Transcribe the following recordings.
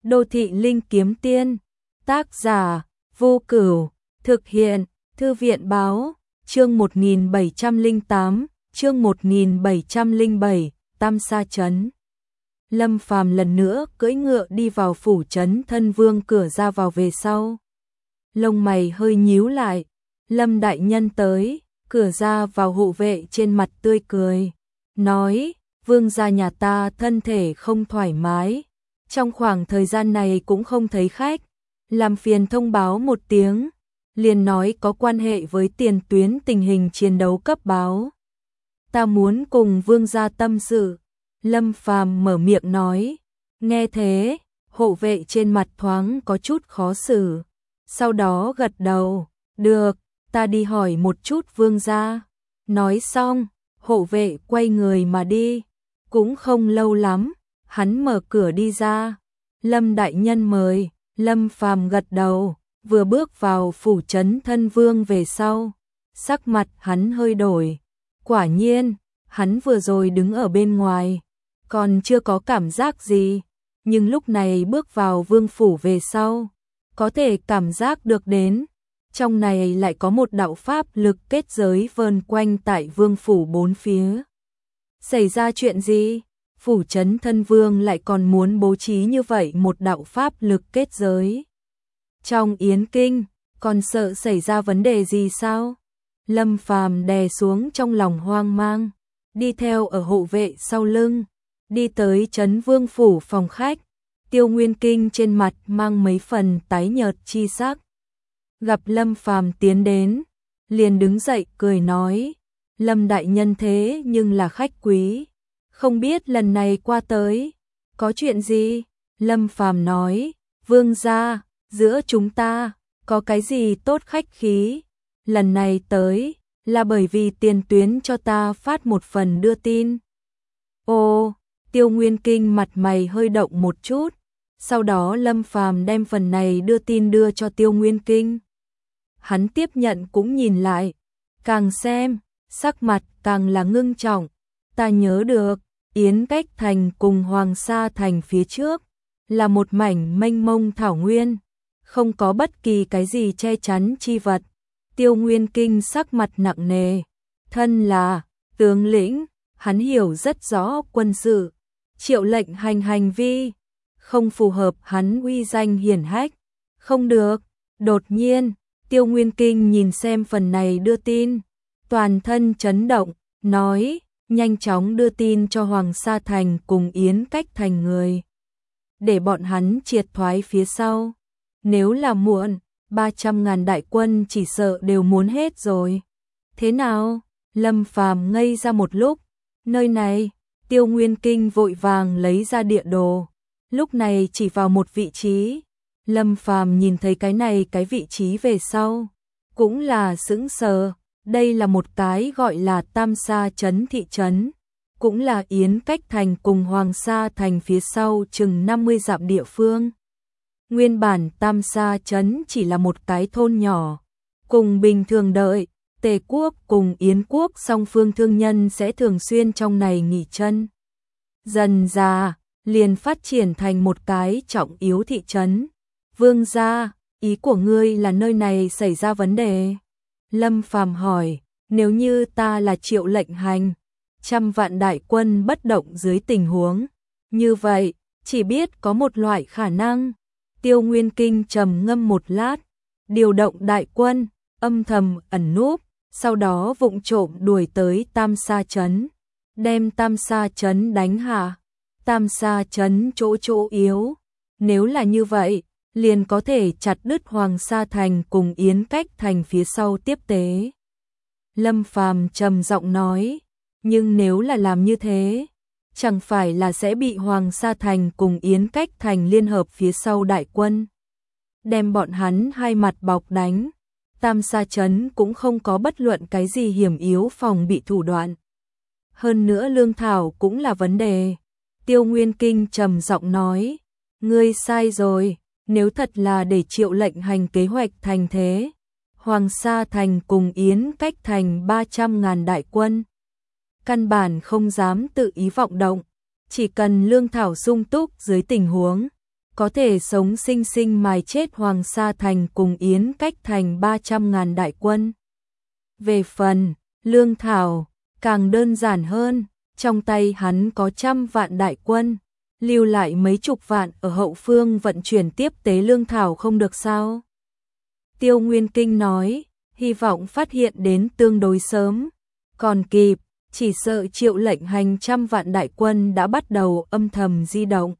Đô thị linh kiếm tiên, tác giả, Vô Cửu, thực hiện, Thư viện báo, chương 1708, chương 1707, Tam Sa Trấn. Lâm Phàm lần nữa cưỡi ngựa đi vào phủ trấn Thân Vương, cửa ra vào về sau. Lông mày hơi nhíu lại, Lâm đại nhân tới, cửa ra vào hộ vệ trên mặt tươi cười, nói, vương gia nhà ta thân thể không thoải mái, trong khoảng thời gian này cũng không thấy khách, làm phiền thông báo một tiếng, liền nói có quan hệ với tiền tuyến tình hình chiến đấu cấp báo. Ta muốn cùng vương gia tâm sự. Lâm Phàm mở miệng nói, nghe thế, hộ vệ trên mặt thoáng có chút khó xử, sau đó gật đầu, được, ta đi hỏi một chút vương gia. Nói xong, hộ vệ quay người mà đi, cũng không lâu lắm, hắn mở cửa đi ra, Lâm đại nhân mời. Lâm Phàm gật đầu, vừa bước vào phủ trấn Thân Vương về sau, sắc mặt hắn hơi đổi, quả nhiên, hắn vừa rồi đứng ở bên ngoài, còn chưa có cảm giác gì, nhưng lúc này bước vào vương phủ về sau, có thể cảm giác được đến, trong này lại có một đạo pháp lực kết giới vờn quanh tại vương phủ bốn phía. Xảy ra chuyện gì? Phủ trấn Thân Vương lại còn muốn bố trí như vậy một đạo pháp lực kết giới. Trong Yến Kinh, còn sợ xảy ra vấn đề gì sao? Lâm Phàm đè xuống trong lòng hoang mang, đi theo ở hộ vệ sau lưng, đi tới trấn vương phủ phòng khách, Tiêu Nguyên Kinh trên mặt mang mấy phần tái nhợt chi sắc. Gặp Lâm Phàm tiến đến, liền đứng dậy cười nói, Lâm đại nhân thế nhưng là khách quý, không biết lần này qua tới, có chuyện gì? Lâm Phàm nói, vương gia, giữa chúng ta, có cái gì tốt khách khí, lần này tới, là bởi vì tiền tuyến cho ta phát một phần đưa tin. Ồ, Tiêu Nguyên Kinh mặt mày hơi động một chút, sau đó Lâm Phàm đem phần này đưa tin đưa cho Tiêu Nguyên Kinh. Hắn tiếp nhận cũng nhìn lại, càng xem, sắc mặt càng là ngưng trọng, ta nhớ được, Yến Cách Thành cùng Hoàng Sa Thành phía trước, là một mảnh mênh mông thảo nguyên, không có bất kỳ cái gì che chắn chi vật. Tiêu Nguyên Kinh sắc mặt nặng nề, thân là tướng lĩnh, hắn hiểu rất rõ quân sự, triệu lệnh hành vi, không phù hợp hắn uy danh hiển hách, không được. Đột nhiên, Tiêu Nguyên Kinh nhìn xem phần này đưa tin, toàn thân chấn động, nói, nhanh chóng đưa tin cho Hoàng Sa Thành cùng Yến Cách Thành người, để bọn hắn triệt thoái phía sau. Nếu là muộn, 300.000 đại quân chỉ sợ đều muốn hết rồi. Thế nào? Lâm Phàm ngây ra một lúc, nơi này, Tiêu Nguyên Kinh vội vàng lấy ra địa đồ, lúc này chỉ vào một vị trí. Lâm Phàm nhìn thấy cái vị trí về sau, cũng là sững sờ. Đây là một cái gọi là Tam Sa Trấn thị trấn, cũng là Yến Cách Thành cùng Hoàng Sa Thành phía sau chừng 50 dặm địa phương. Nguyên bản Tam Sa Trấn chỉ là một cái thôn nhỏ, cùng bình thường đợi, Tề quốc cùng Yến quốc song phương thương nhân sẽ thường xuyên trong này nghỉ chân. Dần dà, liền phát triển thành một cái trọng yếu thị trấn. Vương gia, ý của ngươi là nơi này xảy ra vấn đề? Lâm Phàm hỏi, nếu như ta là triệu lệnh hành, 100 vạn đại quân bất động dưới tình huống, như vậy, chỉ biết có một loại khả năng. Tiêu Nguyên Kinh trầm ngâm một lát, điều động đại quân, âm thầm ẩn núp, sau đó vụng trộm đuổi tới Tam Sa Trấn, đem Tam Sa Trấn đánh hạ. Tam Sa Trấn chỗ yếu, nếu là như vậy, liền có thể chặt đứt Hoàng Sa Thành cùng Yến Cách Thành phía sau tiếp tế. Lâm Phàm trầm giọng nói, nhưng nếu là làm như thế, chẳng phải là sẽ bị Hoàng Sa Thành cùng Yến Cách Thành liên hợp phía sau đại quân, đem bọn hắn hai mặt bọc đánh. Tam Sa Trấn cũng không có bất luận cái gì hiểm yếu phòng bị thủ đoạn. Hơn nữa lương thảo cũng là vấn đề. Tiêu Nguyên Kinh trầm giọng nói, ngươi sai rồi, nếu thật là để triệu lệnh hành kế hoạch thành thế, Hoàng Sa Thành cùng Yến Cách Thành 300.000 đại quân, căn bản không dám tự ý vọng động, chỉ cần lương thảo sung túc dưới tình huống, có thể sống sinh sinh mài chết Hoàng Sa Thành cùng Yến Cách Thành 300.000 đại quân. Về phần lương thảo, càng đơn giản hơn, trong tay hắn có 100 vạn đại quân, lưu lại mấy chục vạn ở hậu phương vận chuyển tiếp tế lương thảo không được sao? Tiêu Nguyên Kinh nói, hy vọng phát hiện đến tương đối sớm, còn kịp, chỉ sợ Triệu Lệnh Hành 100 vạn đại quân đã bắt đầu âm thầm di động.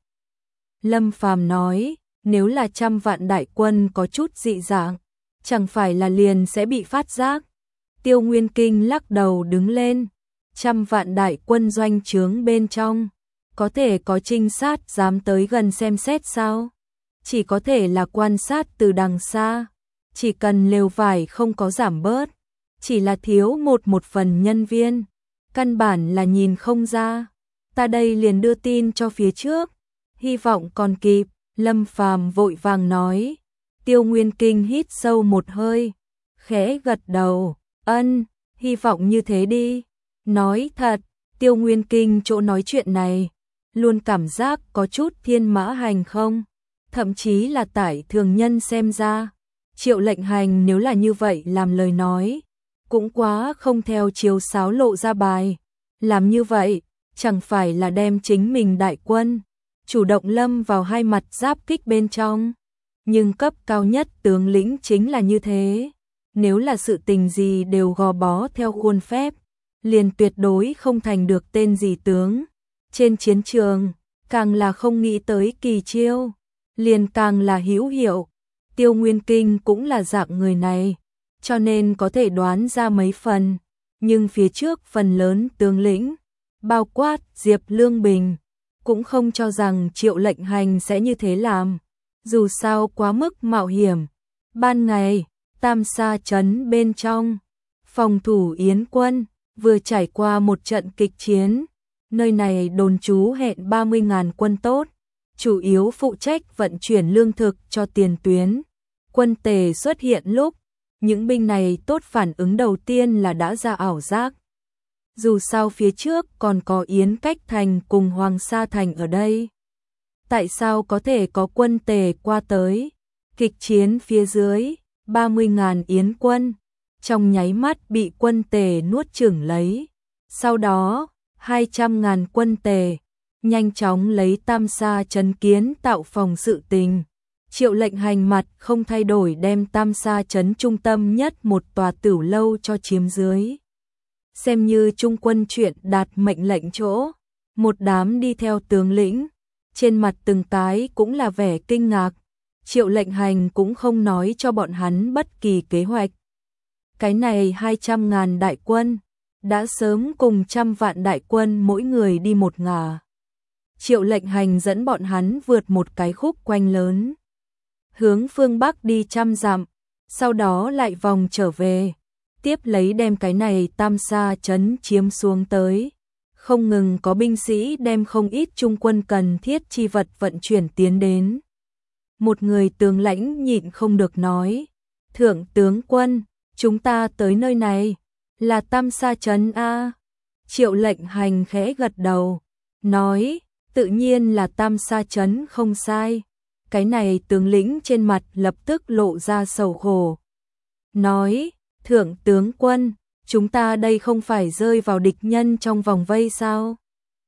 Lâm Phàm nói, nếu là 100 vạn đại quân có chút dị dạng, chẳng phải là liền sẽ bị phát giác. Tiêu Nguyên Kinh lắc đầu đứng lên, 100 vạn đại quân doanh trướng bên trong, có thể có trinh sát dám tới gần xem xét sao? Chỉ có thể là quan sát từ đằng xa, chỉ cần lều vải không có giảm bớt, chỉ là thiếu một phần nhân viên, căn bản là nhìn không ra. Ta đây liền đưa tin cho phía trước, hy vọng còn kịp. Lâm Phàm vội vàng nói. Tiêu Nguyên Kinh hít sâu một hơi, khẽ gật đầu, ân, hy vọng như thế đi. Nói thật, Tiêu Nguyên Kinh chỗ nói chuyện này, luôn cảm giác có chút thiên mã hành không, thậm chí là tại thường nhân xem ra. Triệu Lệnh Hành nếu là như vậy làm lời nói, cũng quá không theo chiếu sáo lộ ra bài. Làm như vậy, chẳng phải là đem chính mình đại quân chủ động lâm vào hai mặt giáp kích bên trong. Nhưng cấp cao nhất tướng lĩnh chính là như thế. Nếu là sự tình gì đều gò bó theo khuôn phép, liền tuyệt đối không thành được tên gì tướng. Trên chiến trường, càng là không nghĩ tới kỳ chiêu, liền càng là hữu hiệu. Tiêu Nguyên Kinh cũng là dạng người này, cho nên có thể đoán ra mấy phần. Nhưng phía trước phần lớn tướng lĩnh, bao quát Diệp Lương Bình, cũng không cho rằng Triệu Lệnh Hành sẽ như thế làm. Dù sao quá mức mạo hiểm. Ban ngày, Tam Sa trấn bên trong, phòng thủ Yến quân, vừa trải qua một trận kịch chiến. Nơi này đồn trú hẹn 30.000 quân tốt, chủ yếu phụ trách vận chuyển lương thực cho tiền tuyến. Quân Tề xuất hiện lúc, những binh này tốt phản ứng đầu tiên là đã ra ảo giác. Dù sao phía trước còn có Yến Cách Thành cùng Hoàng Sa Thành ở đây. Tại sao có thể có quân Tề qua tới? Kịch chiến phía dưới, 30.000 Yến quân, trong nháy mắt bị quân Tề nuốt chửng lấy. Sau đó, 200.000 quân Tề, nhanh chóng lấy Tam Sa trấn kiến tạo phòng sự tình. Triệu Lệnh Hành mặt không thay đổi đem Tam Sa trấn trung tâm nhất một tòa tửu lâu cho chiếm dưới. Xem như trung quân chuyện đạt mệnh lệnh chỗ, một đám đi theo tướng lĩnh, trên mặt từng cái cũng là vẻ kinh ngạc. Triệu Lệnh Hành cũng không nói cho bọn hắn bất kỳ kế hoạch. Cái này 200.000 đại quân, đã sớm cùng 100 vạn đại quân mỗi người đi một ngả. Triệu Lệnh Hành dẫn bọn hắn vượt một cái khúc quanh lớn, hướng phương Bắc đi 100 dặm, sau đó lại vòng trở về, tiếp lấy đem cái này Tam Sa trấn chiếm xuống tới. Không ngừng có binh sĩ đem không ít trung quân cần thiết chi vật vận chuyển tiến đến. Một người tướng lãnh nhịn không được nói, Thượng tướng quân, chúng ta tới nơi này, là Tam Sa trấn a? Triệu Lệnh Hành khẽ gật đầu, nói, tự nhiên là Tam Sa trấn không sai. Cái này tướng lĩnh trên mặt lập tức lộ ra sầu khổ. Nói, Thượng tướng quân, chúng ta đây không phải rơi vào địch nhân trong vòng vây sao?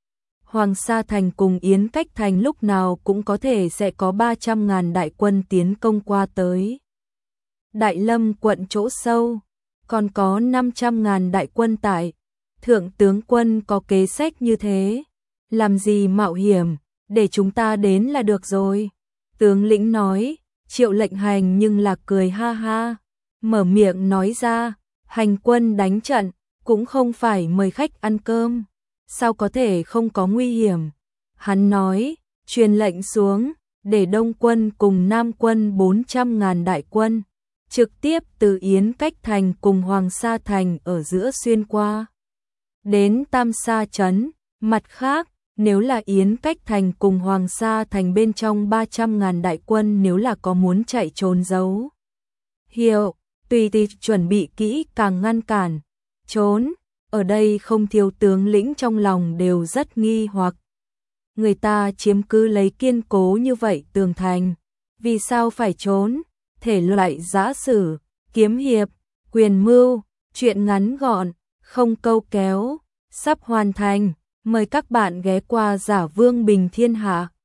Hoàng Sa Thành cùng Yến Cách Thành lúc nào cũng có thể sẽ có 300.000 đại quân tiến công qua tới. Đại Lâm quận chỗ sâu, còn có 500.000 đại quân tại. Thượng tướng quân có kế sách như thế, làm gì mạo hiểm, để chúng ta đến là được rồi. Tướng lĩnh nói, Triệu Lệnh Hành nhưng là cười ha ha, mở miệng nói ra, hành quân đánh trận, cũng không phải mời khách ăn cơm, sao có thể không có nguy hiểm. Hắn nói, truyền lệnh xuống, để Đông quân cùng Nam quân 400.000 đại quân, trực tiếp từ Yến Cách Thành cùng Hoàng Sa Thành ở giữa xuyên qua đến Tam Sa trấn. Mặt khác, nếu là Yến Cách Thành cùng Hoàng Sa Thành bên trong 300.000 đại quân nếu là có muốn chạy trốn giấu hiệu, tùy thì chuẩn bị kỹ càng ngăn cản, trốn. Ở đây không thiếu tướng lĩnh trong lòng đều rất nghi hoặc. người ta chiếm cứ lấy kiên cố như vậy tường thành. Vì sao phải trốn? Thể loại giã sử, kiếm hiệp, quyền mưu, truyện ngắn gọn, không câu kéo, sắp hoàn thành. Mời các bạn ghé qua Giả Vương Bình Thiên Hạ.